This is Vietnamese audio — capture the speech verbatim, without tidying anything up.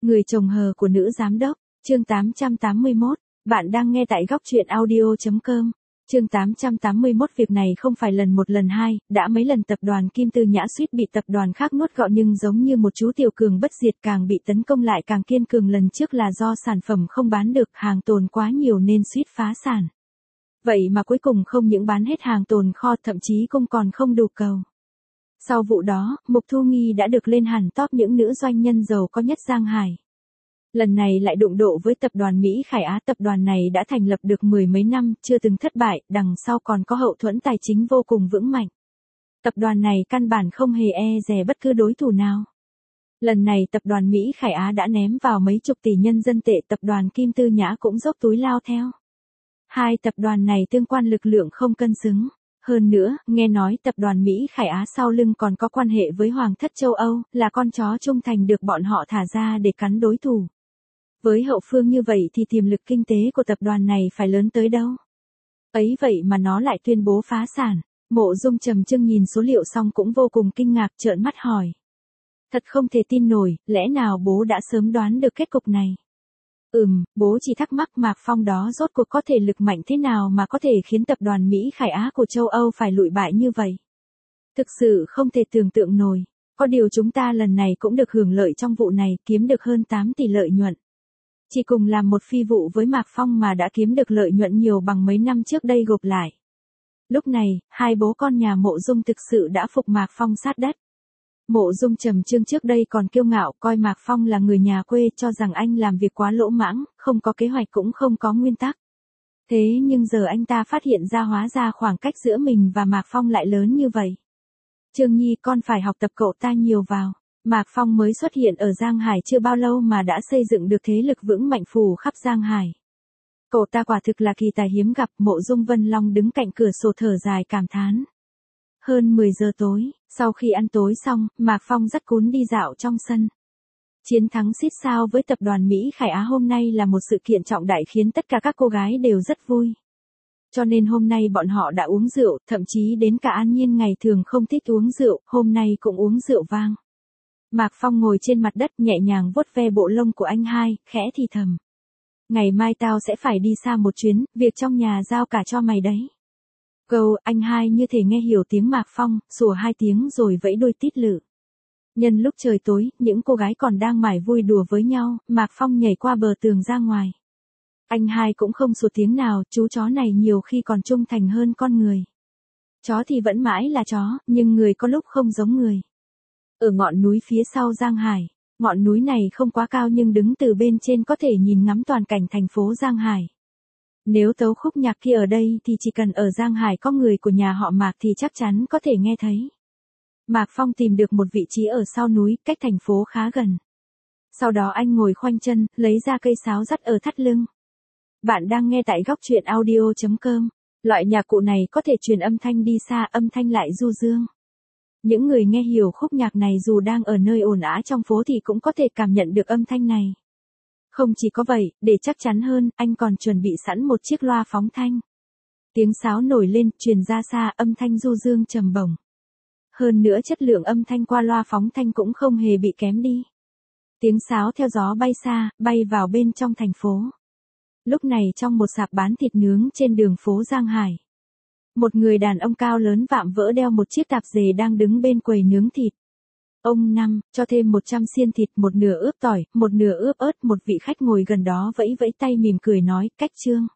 Người chồng hờ của nữ giám đốc, chương tám trăm tám mươi mốt, bạn đang nghe tại góc truyện audio chấm com. Chương tám trăm tám mươi mốt Việc này không phải lần một lần hai, đã mấy lần tập đoàn Kim Tư Nhã suýt bị tập đoàn khác nuốt gọn nhưng giống như một chú tiểu cường bất diệt càng bị tấn công lại càng kiên cường. Lần trước là do sản phẩm không bán được, hàng tồn quá nhiều nên suýt phá sản. Vậy mà cuối cùng không những bán hết hàng tồn kho, thậm chí cũng còn không đủ cầu. Sau vụ đó, Mục Thu Nghi đã được lên hẳn top những nữ doanh nhân giàu có nhất Giang Hải. Lần này lại đụng độ với tập đoàn Mỹ Khải Á. Tập đoàn này đã thành lập được mười mấy năm, chưa từng thất bại, đằng sau còn có hậu thuẫn tài chính vô cùng vững mạnh. Tập đoàn này căn bản không hề e dè bất cứ đối thủ nào. Lần này tập đoàn Mỹ Khải Á đã ném vào mấy chục tỷ nhân dân tệ, tập đoàn Kim Tư Nhã cũng dốc túi lao theo. Hai tập đoàn này tương quan lực lượng không cân xứng. Hơn nữa, nghe nói tập đoàn Mỹ Khải Á sau lưng còn có quan hệ với Hoàng thất châu Âu, là con chó trung thành được bọn họ thả ra để cắn đối thủ. Với hậu phương như vậy thì tiềm lực kinh tế của tập đoàn này phải lớn tới đâu. Ấy vậy mà nó lại tuyên bố phá sản. Mộ Dung trầm trưng nhìn số liệu xong cũng vô cùng kinh ngạc, trợn mắt hỏi. Thật không thể tin nổi, lẽ nào bố đã sớm đoán được kết cục này? Ừm, bố chỉ thắc mắc Mạc Phong đó rốt cuộc có thể lực mạnh thế nào mà có thể khiến tập đoàn Mỹ Khải Á của châu Âu phải lụi bại như vậy. Thực sự không thể tưởng tượng nổi. Có điều chúng ta lần này cũng được hưởng lợi trong vụ này, kiếm được hơn tám tỷ lợi nhuận. Chỉ cùng làm một phi vụ với Mạc Phong mà đã kiếm được lợi nhuận nhiều bằng mấy năm trước đây gộp lại. Lúc này, hai bố con nhà Mộ Dung thực sự đã phục Mạc Phong sát đất. Mộ Dung trầm trương trước đây còn kiêu ngạo coi Mạc Phong là người nhà quê, cho rằng anh làm việc quá lỗ mãng, không có kế hoạch cũng không có nguyên tắc. Thế nhưng giờ anh ta phát hiện ra hóa ra khoảng cách giữa mình và Mạc Phong lại lớn như vậy. Trương Nhi, con phải học tập cậu ta nhiều vào. Mạc Phong mới xuất hiện ở Giang Hải chưa bao lâu mà đã xây dựng được thế lực vững mạnh phủ khắp Giang Hải. Cậu ta quả thực là kỳ tài hiếm gặp. Mộ Dung Vân Long đứng cạnh cửa sổ thở dài cảm thán. Hơn mười giờ tối, sau khi ăn tối xong, Mạc Phong dắt Cún đi dạo trong sân. Chiến thắng xít sao với tập đoàn Mỹ Khải Á hôm nay là một sự kiện trọng đại khiến tất cả các cô gái đều rất vui. Cho nên hôm nay bọn họ đã uống rượu, thậm chí đến cả An Nhiên ngày thường không thích uống rượu, hôm nay cũng uống rượu vang. Mạc Phong ngồi trên mặt đất nhẹ nhàng vuốt ve bộ lông của anh hai, khẽ thì thầm. Ngày mai tao sẽ phải đi xa một chuyến, việc trong nhà giao cả cho mày đấy. Câu, anh hai như thể nghe hiểu tiếng Mạc Phong, sủa hai tiếng rồi vẫy đôi tít lự. Nhân lúc trời tối, những cô gái còn đang mải vui đùa với nhau, Mạc Phong nhảy qua bờ tường ra ngoài. Anh hai cũng không sủa tiếng nào, chú chó này nhiều khi còn trung thành hơn con người. Chó thì vẫn mãi là chó, nhưng người có lúc không giống người. Ở ngọn núi phía sau Giang Hải, ngọn núi này không quá cao nhưng đứng từ bên trên có thể nhìn ngắm toàn cảnh thành phố Giang Hải. Nếu tấu khúc nhạc kia ở đây thì chỉ cần ở Giang Hải có người của nhà họ Mạc thì chắc chắn có thể nghe thấy. Mạc Phong tìm được một vị trí ở sau núi, cách thành phố khá gần. Sau đó anh ngồi khoanh chân, lấy ra cây sáo dắt ở thắt lưng. Bạn đang nghe tại góc truyện audio chấm com. Loại nhạc cụ này có thể truyền âm thanh đi xa, âm thanh lại du dương. Những người nghe hiểu khúc nhạc này dù đang ở nơi ồn ào trong phố thì cũng có thể cảm nhận được âm thanh này. Không chỉ có vậy, để chắc chắn hơn, anh còn chuẩn bị sẵn một chiếc loa phóng thanh. Tiếng sáo nổi lên, truyền ra xa, âm thanh du dương trầm bổng. Hơn nữa chất lượng âm thanh qua loa phóng thanh cũng không hề bị kém đi. Tiếng sáo theo gió bay xa, bay vào bên trong thành phố. Lúc này trong một sạp bán thịt nướng trên đường phố Giang Hải. Một người đàn ông cao lớn vạm vỡ đeo một chiếc tạp dề đang đứng bên quầy nướng thịt. Ông năm, cho thêm một trăm xiên thịt, một nửa ướp tỏi, một nửa ướp ớt. Một vị khách ngồi gần đó vẫy vẫy tay mỉm cười nói, cách Trương.